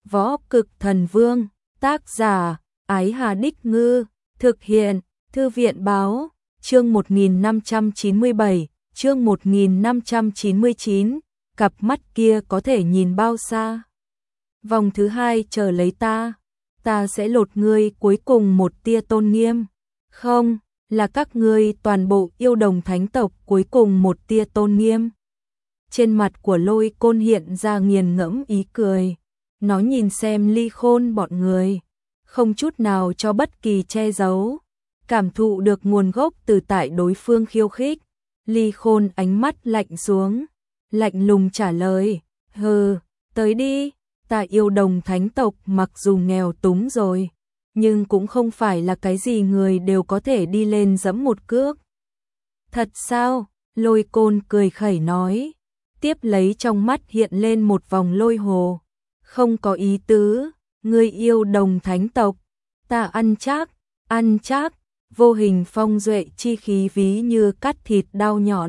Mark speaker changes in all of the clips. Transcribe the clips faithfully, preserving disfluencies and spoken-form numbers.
Speaker 1: Võ Cực Thần Vương, tác giả, Ái Hà Đích Ngư, thực hiện, Thư viện Báo, chương một nghìn năm trăm chín mươi bảy, chương một nghìn năm trăm chín mươi chín, cặp mắt kia có thể nhìn bao xa. Vòng thứ hai chờ lấy ta, ta sẽ lột ngươi cuối cùng một tia tôn nghiêm. Không, là các ngươi toàn bộ yêu đồng thánh tộc cuối cùng một tia tôn nghiêm. Trên mặt của Lôi Côn hiện ra nghiền ngẫm ý cười. Nó nhìn xem Ly Khôn bọn người, không chút nào cho bất kỳ che giấu, cảm thụ được nguồn gốc từ tại đối phương khiêu khích. Ly Khôn ánh mắt lạnh xuống, lạnh lùng trả lời, hừ, tới đi, ta yêu đồng thánh tộc mặc dù nghèo túng rồi, nhưng cũng không phải là cái gì người đều có thể đi lên giẫm một cước. Thật sao? Lôi Côn cười khẩy nói, tiếp lấy trong mắt hiện lên một vòng lôi hồ. Không có ý tứ, ngươi yêu đồng thánh tộc, ta ăn chắc, ăn chắc, vô hình phong duệ chi khí ví như cắt thịt đao nhọn.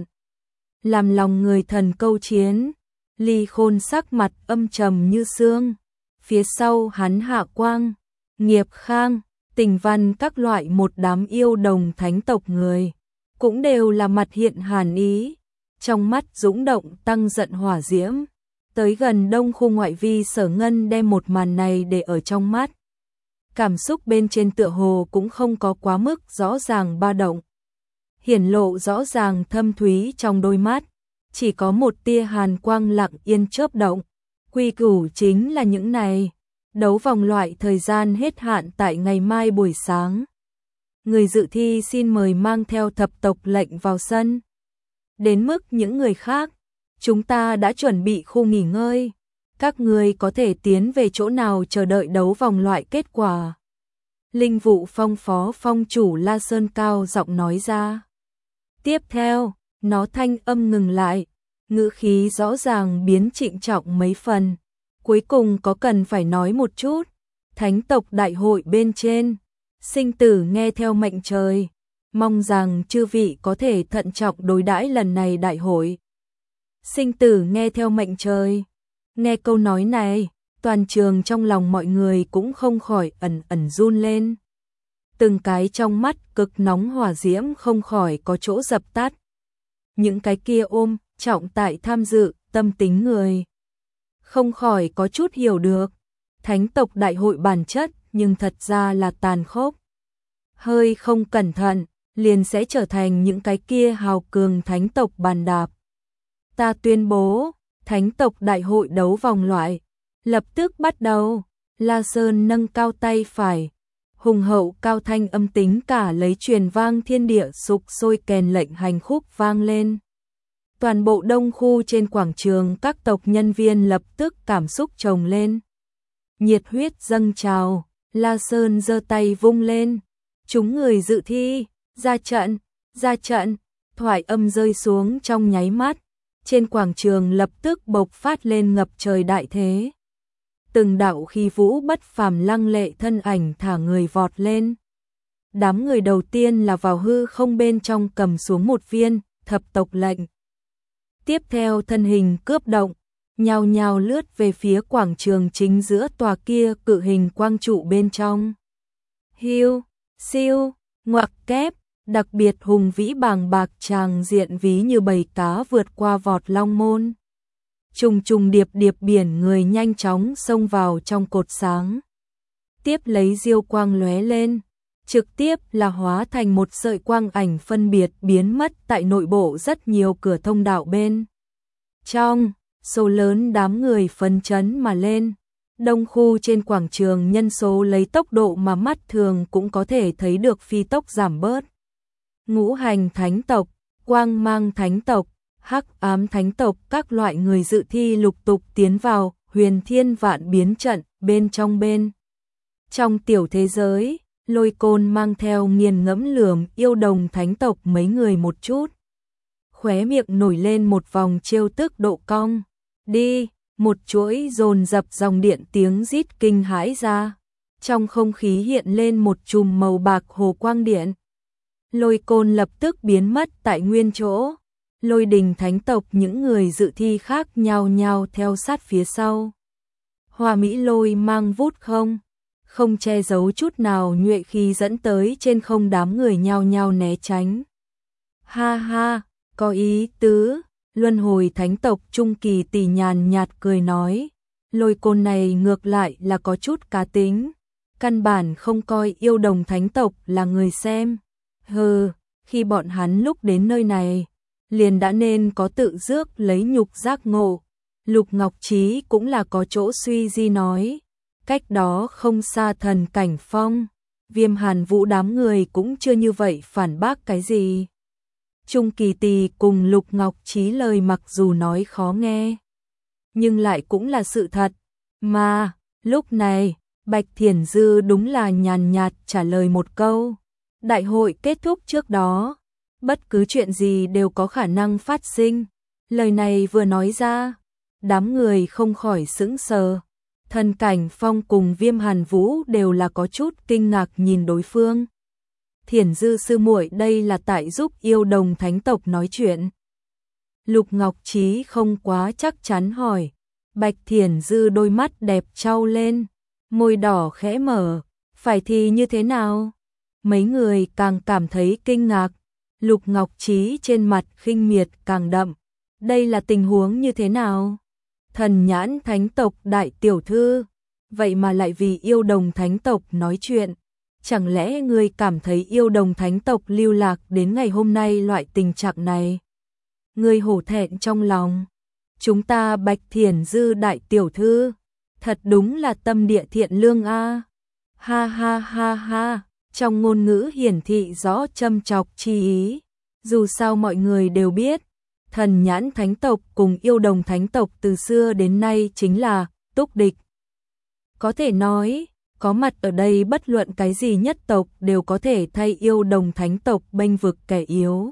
Speaker 1: Làm lòng người thần câu chiến, Ly Khôn sắc mặt âm trầm như xương, phía sau hắn Hạ Quang, Nghiệp Khang, Tình Văn các loại một đám yêu đồng thánh tộc người, cũng đều là mặt hiện hàn ý, trong mắt dũng động tăng giận hỏa diễm. Tới gần Đông khu ngoại vi Sở Ngân đem một màn này để ở trong mắt. Cảm xúc bên trên tựa hồ cũng không có quá mức rõ ràng ba động. Hiển lộ rõ ràng thâm thúy trong đôi mắt, chỉ có một tia hàn quang lặng yên chớp động. Quy củ chính là những này. Đấu vòng loại thời gian hết hạn tại ngày mai buổi sáng. Người dự thi xin mời mang theo thập tộc lệnh vào sân. Đến mức những người khác, chúng ta đã chuẩn bị khu nghỉ ngơi, các người có thể tiến về chỗ nào chờ đợi đấu vòng loại kết quả. Linh Vụ Phong phó phong chủ La Sơn cao giọng nói ra. Tiếp theo, nó thanh âm ngừng lại, ngữ khí rõ ràng biến trịnh trọng mấy phần. Cuối cùng có cần phải nói một chút, thánh tộc đại hội bên trên, sinh tử nghe theo mệnh trời, mong rằng chư vị có thể thận trọng đối đãi lần này đại hội. Sinh tử nghe theo mệnh trời. Nghe câu nói này, toàn trường trong lòng mọi người cũng không khỏi ẩn ẩn run lên. Từng cái trong mắt cực nóng hỏa diễm không khỏi có chỗ dập tắt. Những cái kia ôm, trọng tại tham dự, tâm tính người. Không khỏi có chút hiểu được. Thánh tộc đại hội bản chất nhưng thật ra là tàn khốc. Hơi không cẩn thận, liền sẽ trở thành những cái kia hào cường thánh tộc bàn đạp. Ta tuyên bố, thánh tộc đại hội đấu vòng loại, lập tức bắt đầu. La Sơn nâng cao tay phải, hùng hậu cao thanh âm tính cả lấy truyền vang thiên địa sục sôi kèn lệnh hành khúc vang lên. Toàn bộ đông khu trên quảng trường các tộc nhân viên lập tức cảm xúc chồng lên. Nhiệt huyết dâng trào, La Sơn giơ tay vung lên. Chúng người dự thi, ra trận, ra trận, thoại âm rơi xuống trong nháy mắt. Trên quảng trường lập tức bộc phát lên ngập trời đại thế. Từng đạo khí vũ bất phàm lăng lệ thân ảnh thả người vọt lên. Đám người đầu tiên là vào hư không bên trong cầm xuống một viên thập tộc lệnh. Tiếp theo thân hình cướp động, nhào nhào lướt về phía quảng trường chính giữa tòa kia cự hình quang trụ bên trong. Hiu, siêu, ngoặc kép. Đặc biệt hùng vĩ bàng bạc tràng diện ví như bầy cá vượt qua vọt long môn. Trùng trùng điệp điệp biển người nhanh chóng xông vào trong cột sáng. Tiếp lấy diêu quang lóe lên, trực tiếp là hóa thành một sợi quang ảnh phân biệt biến mất tại nội bộ rất nhiều cửa thông đạo bên. Trong, số lớn đám người phấn chấn mà lên. Đông khu trên quảng trường nhân số lấy tốc độ mà mắt thường cũng có thể thấy được phi tốc giảm bớt. Ngũ hành thánh tộc, quang mang thánh tộc, hắc ám thánh tộc các loại người dự thi lục tục tiến vào huyền thiên vạn biến trận bên trong bên. Trong tiểu thế giới, Lôi Côn mang theo nghiền ngẫm lườm yêu đồng thánh tộc mấy người một chút. Khóe miệng nổi lên một vòng trêu tức độ cong. Đi, một chuỗi dồn dập dòng điện tiếng rít kinh hãi ra. Trong không khí hiện lên một chùm màu bạc hồ quang điện. Lôi Côn lập tức biến mất tại nguyên chỗ. Lôi đình thánh tộc những người dự thi khác nhao nhao theo sát phía sau. Hoa Mỹ Lôi mang vút không, không che giấu chút nào nhuệ khí dẫn tới trên không, đám người nhao nhao né tránh. Ha ha, có ý tứ. Luân hồi thánh tộc trung kỳ tỷ nhàn nhạt cười nói, Lôi Côn này ngược lại là có chút cá tính, căn bản không coi yêu đồng thánh tộc là người xem. Hừ, khi bọn hắn lúc đến nơi này, liền đã nên có tự rước lấy nhục giác ngộ. Lục Ngọc Trí cũng là có chỗ suy di nói, cách đó không xa Thần Cảnh Phong, Viêm Hàn Vũ đám người cũng chưa như vậy phản bác cái gì. Trung Kỳ Tỳ cùng Lục Ngọc Trí lời mặc dù nói khó nghe, nhưng lại cũng là sự thật. Mà, lúc này, Bạch Thiển Dư đúng là nhàn nhạt trả lời một câu. Đại hội kết thúc trước đó, bất cứ chuyện gì đều có khả năng phát sinh. Lời này vừa nói ra, đám người không khỏi sững sờ. Thần Cảnh Phong cùng Viêm Hàn Vũ đều là có chút kinh ngạc nhìn đối phương. Thiển Dư sư muội đây là tại giúp yêu đồng thánh tộc nói chuyện. Lục Ngọc Trí không quá chắc chắn hỏi. Bạch Thiển Dư đôi mắt đẹp trao lên, môi đỏ khẽ mở, phải thì như thế nào? Mấy người càng cảm thấy kinh ngạc, Lục Ngọc Trí trên mặt khinh miệt càng đậm. Đây là tình huống như thế nào? Thần nhãn thánh tộc đại tiểu thư, vậy mà lại vì yêu đồng thánh tộc nói chuyện. Chẳng lẽ ngươi cảm thấy yêu đồng thánh tộc lưu lạc đến ngày hôm nay loại tình trạng này? Ngươi hổ thẹn trong lòng. Chúng ta Bạch Thiển Dư đại tiểu thư, thật đúng là tâm địa thiện lương a. Ha ha ha ha, trong ngôn ngữ hiển thị rõ châm chọc chi ý. Dù sao mọi người đều biết, thần nhãn thánh tộc cùng yêu đồng thánh tộc từ xưa đến nay chính là túc địch. Có thể nói, có mặt ở đây bất luận cái gì nhất tộc đều có thể thay yêu đồng thánh tộc bênh vực kẻ yếu.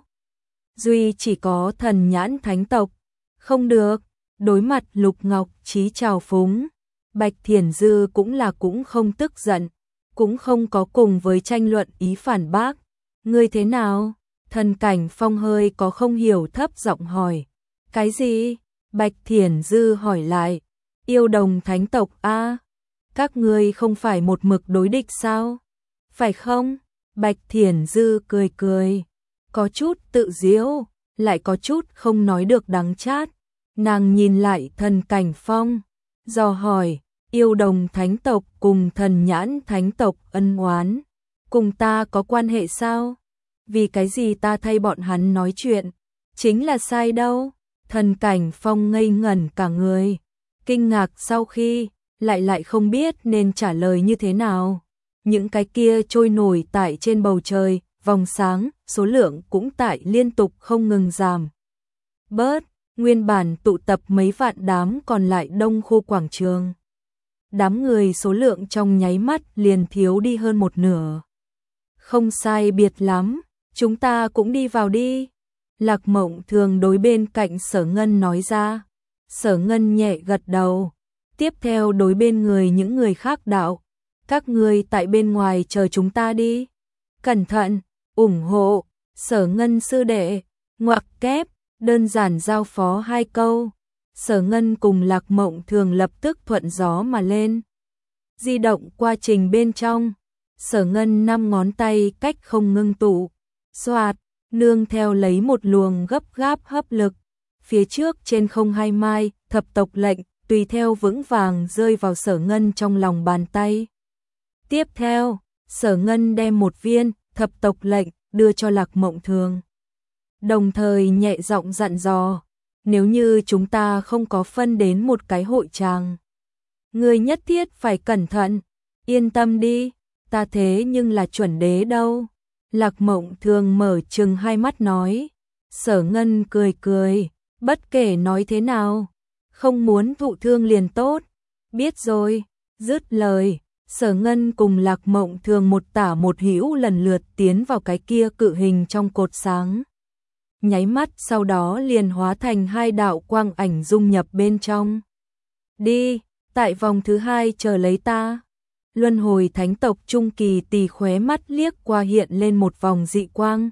Speaker 1: Duy chỉ có thần nhãn thánh tộc, không được. Đối mặt Lục Ngọc Trí trào phúng, Bạch Thiển Dư cũng là cũng không tức giận, cũng không có cùng với tranh luận ý phản bác. Ngươi thế nào? Thần Cảnh Phong hơi có không hiểu thấp giọng hỏi. Cái gì? Bạch Thiển Dư hỏi lại. Yêu đồng thánh tộc a, các ngươi không phải một mực đối địch sao? Phải không? Bạch Thiển Dư cười cười, có chút tự giễu, lại có chút không nói được đắng chát. Nàng nhìn lại Thần Cảnh Phong, dò hỏi, yêu đồng thánh tộc cùng thần nhãn thánh tộc ân oán, cùng ta có quan hệ sao? Vì cái gì ta thay bọn hắn nói chuyện? Chính là sai đâu? Thần Cảnh Phong ngây ngẩn cả người, kinh ngạc sau khi, lại lại không biết nên trả lời như thế nào. Những cái kia trôi nổi tại trên bầu trời, vòng sáng, số lượng cũng tại liên tục không ngừng giảm. Bớt, nguyên bản tụ tập mấy vạn đám còn lại đông khu quảng trường. Đám người số lượng trong nháy mắt liền thiếu đi hơn một nửa. Không sai biệt lắm, chúng ta cũng đi vào đi. Lạc Mộng Thường đối bên cạnh Sở Ngân nói ra. Sở Ngân nhẹ gật đầu, tiếp theo đối bên người những người khác đạo. Các người tại bên ngoài chờ chúng ta đi. Cẩn thận, ủng hộ, Sở Ngân sư đệ, ngoặc kép, đơn giản giao phó hai câu. Sở Ngân cùng Lạc Mộng Thường lập tức thuận gió mà lên. Di động qua trình bên trong, Sở Ngân năm ngón tay cách không ngưng tụ, xoạt, nương theo lấy một luồng gấp gáp hấp lực. Phía trước trên không hai mai, thập tộc lệnh, tùy theo vững vàng rơi vào Sở Ngân trong lòng bàn tay. Tiếp theo, Sở Ngân đem một viên, thập tộc lệnh, đưa cho Lạc Mộng Thường. Đồng thời nhẹ giọng dặn dò, nếu như chúng ta không có phân đến một cái hội tràng, ngươi nhất thiết phải cẩn thận, yên tâm đi, ta thế nhưng là chuẩn đế đâu. Lạc Mộng Thường mở trừng hai mắt nói. Sở Ngân cười cười, bất kể nói thế nào, không muốn thụ thương liền tốt. Biết rồi, dứt lời, Sở Ngân cùng Lạc Mộng Thường một tả một hữu lần lượt tiến vào cái kia cự hình trong cột sáng. Nháy mắt sau đó liền hóa thành hai đạo quang ảnh dung nhập bên trong. Đi, tại vòng thứ hai chờ lấy ta. Luân hồi thánh tộc trung kỳ tỳ khóe mắt liếc qua hiện lên một vòng dị quang.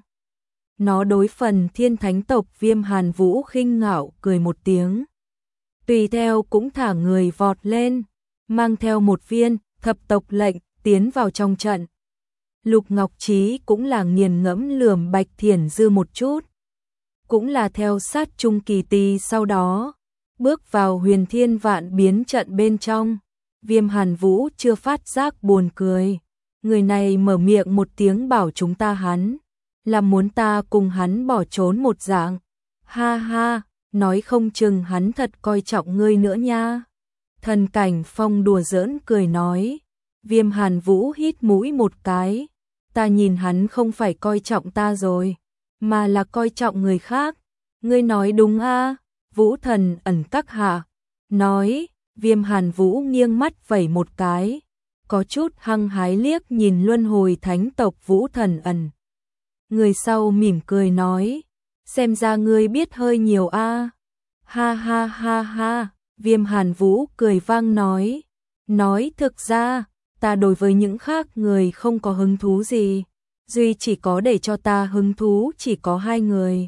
Speaker 1: Nó đối phần thiên thánh tộc Viêm Hàn Vũ khinh ngạo cười một tiếng. Tùy theo cũng thả người vọt lên. mang theo một viên thập tộc lệnh tiến vào trong trận. Lục Ngọc Trí cũng là nghiền ngẫm lườm Bạch Thiển Dư một chút, cũng là theo sát Trung Kỳ Tì sau đó, bước vào huyền thiên vạn biến trận bên trong. Viêm Hàn Vũ chưa phát giác buồn cười, người này mở miệng một tiếng bảo chúng ta hắn, là muốn ta cùng hắn bỏ trốn một dạng. Ha ha, nói không chừng hắn thật coi trọng ngươi nữa nha. Thần Cảnh Phong đùa giỡn cười nói. Viêm Hàn Vũ hít mũi một cái, ta nhìn hắn không phải coi trọng ta rồi, mà là coi trọng người khác. Ngươi nói đúng a? Vũ Thần Ẩn các hạ nói. Viêm Hàn Vũ nghiêng mắt vẩy một cái, có chút hăng hái liếc nhìn luân hồi thánh tộc Vũ Thần Ẩn. Người sau mỉm cười nói, xem ra ngươi biết hơi nhiều a. Ha ha ha ha, Viêm Hàn Vũ cười vang nói, nói thực ra, ta đối với những khác người không có hứng thú gì, duy chỉ có để cho ta hứng thú chỉ có hai người.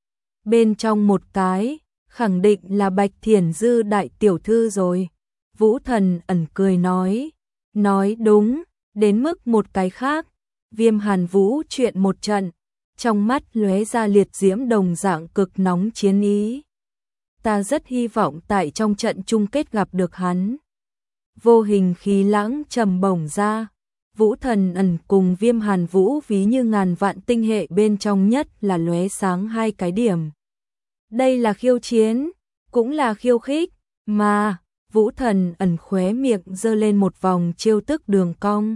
Speaker 1: Bên trong một cái, khẳng định là Bạch Thiển Dư đại tiểu thư rồi. Vũ Thần Ẩn cười nói, nói đúng, đến mức một cái khác. Viêm Hàn Vũ chuyện một trận, trong mắt lóe ra liệt diễm đồng dạng cực nóng chiến ý. Ta rất hy vọng tại trong trận chung kết gặp được hắn. Vô hình khí lãng trầm bổng ra, Vũ Thần Ẩn cùng Viêm Hàn Vũ ví như ngàn vạn tinh hệ bên trong nhất là lóe sáng hai cái điểm. Đây là khiêu chiến, cũng là khiêu khích, mà Vũ Thần Ẩn khóe miệng giơ lên một vòng trêu tức đường cong.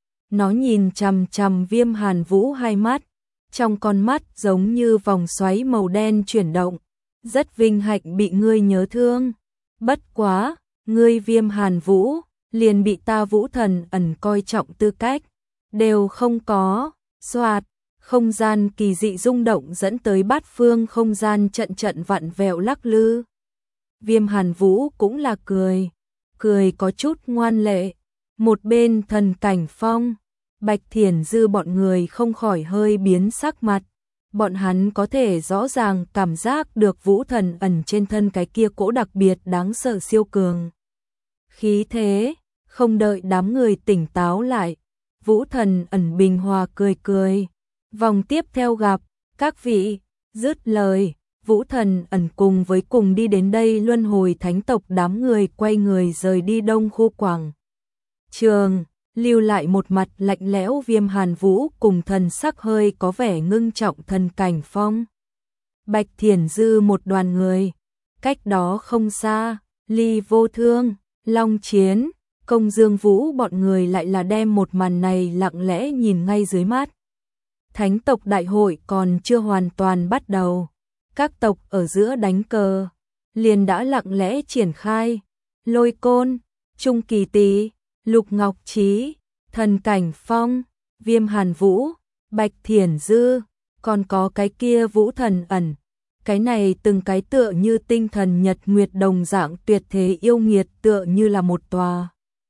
Speaker 1: Nó nhìn chằm chằm Viêm Hàn Vũ hai mắt, trong con mắt giống như vòng xoáy màu đen chuyển động, rất vinh hạnh bị ngươi nhớ thương. Bất quá, ngươi Viêm Hàn Vũ, liền bị ta Vũ Thần Ẩn coi trọng tư cách, đều không có. Xoạt, không gian kỳ dị rung động dẫn tới bát phương không gian trận trận vặn vẹo lắc lư. Viêm Hàn Vũ cũng là cười, cười có chút ngoan lệ. Một bên Thần Cảnh Phong, Bạch Thiển Dư bọn người không khỏi hơi biến sắc mặt. Bọn hắn có thể rõ ràng cảm giác được Vũ Thần Ẩn trên thân cái kia cỗ đặc biệt đáng sợ siêu cường khí thế. Không đợi đám người tỉnh táo lại, Vũ Thần Ẩn bình hòa cười cười. Vòng tiếp theo gặp, các vị, dứt lời, Vũ Thần Ẩn cùng với cùng đi đến đây luân hồi thánh tộc đám người quay người rời đi đông khu quảng trường, lưu lại một mặt lạnh lẽo Viêm Hàn Vũ cùng thần sắc hơi có vẻ ngưng trọng Thần Cảnh Phong. Bạch Thiển Dư một đoàn người, cách đó không xa, Ly Vô Thương, Long Chiến, Công Dương Vũ bọn người lại là đem một màn này lặng lẽ nhìn ngay dưới mắt. Thánh tộc đại hội còn chưa hoàn toàn bắt đầu, các tộc ở giữa đánh cờ liền đã lặng lẽ triển khai. Lôi Côn, Trung Kỳ Tý, Lục Ngọc Trí, Thần Cảnh Phong, Viêm Hàn Vũ, Bạch Thiển Dư, còn có cái kia Vũ Thần Ẩn. Cái này từng cái tựa như tinh thần nhật nguyệt đồng dạng tuyệt thế yêu nghiệt, tựa như là một tòa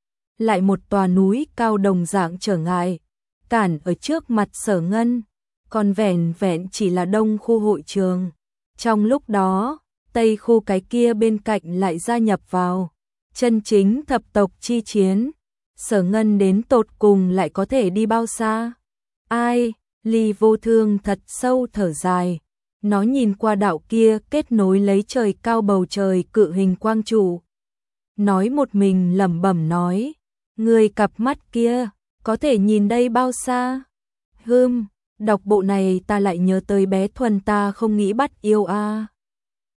Speaker 1: lại một tòa núi cao đồng dạng trở ngại, cản ở trước mặt Sở Ngân, còn vẻn vẹn chỉ là đông khu hội trường. Trong lúc đó, tây khu cái kia bên cạnh lại gia nhập vào chân chính thập tộc chi chiến. Sở Ngân đến tột cùng lại có thể đi bao xa? Ai? Ly Vô Thương thật sâu thở dài. Nó nhìn qua đạo kia kết nối lấy trời cao bầu trời cự hình quang trụ. Nói một mình lẩm bẩm nói, người cặp mắt kia, có thể nhìn đây bao xa? Hừm, đọc bộ này ta lại nhớ tới bé Thuần ta không nghĩ bắt yêu a.